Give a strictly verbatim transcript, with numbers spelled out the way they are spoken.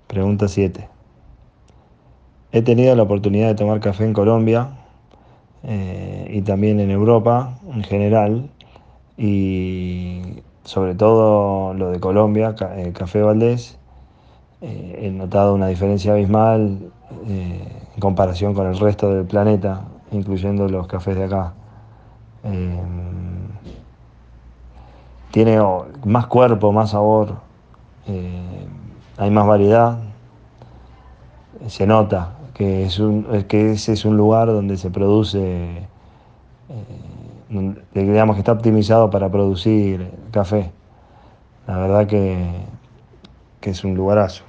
Pregunta siete. He tenido la oportunidad de tomar café en Colombia eh, y también en Europa en general, y sobre todo lo de Colombia, ca- eh, Café Valdés. Eh, he notado una diferencia abismal eh, en comparación con el resto del planeta, incluyendo los cafés de acá. Eh, Tiene oh, más cuerpo, más sabor, eh, hay más variedad. Se nota que, es un, que ese es un lugar donde se produce, eh, donde- digamos que está optimizado para producir café. La verdad que, que es un lugarazo.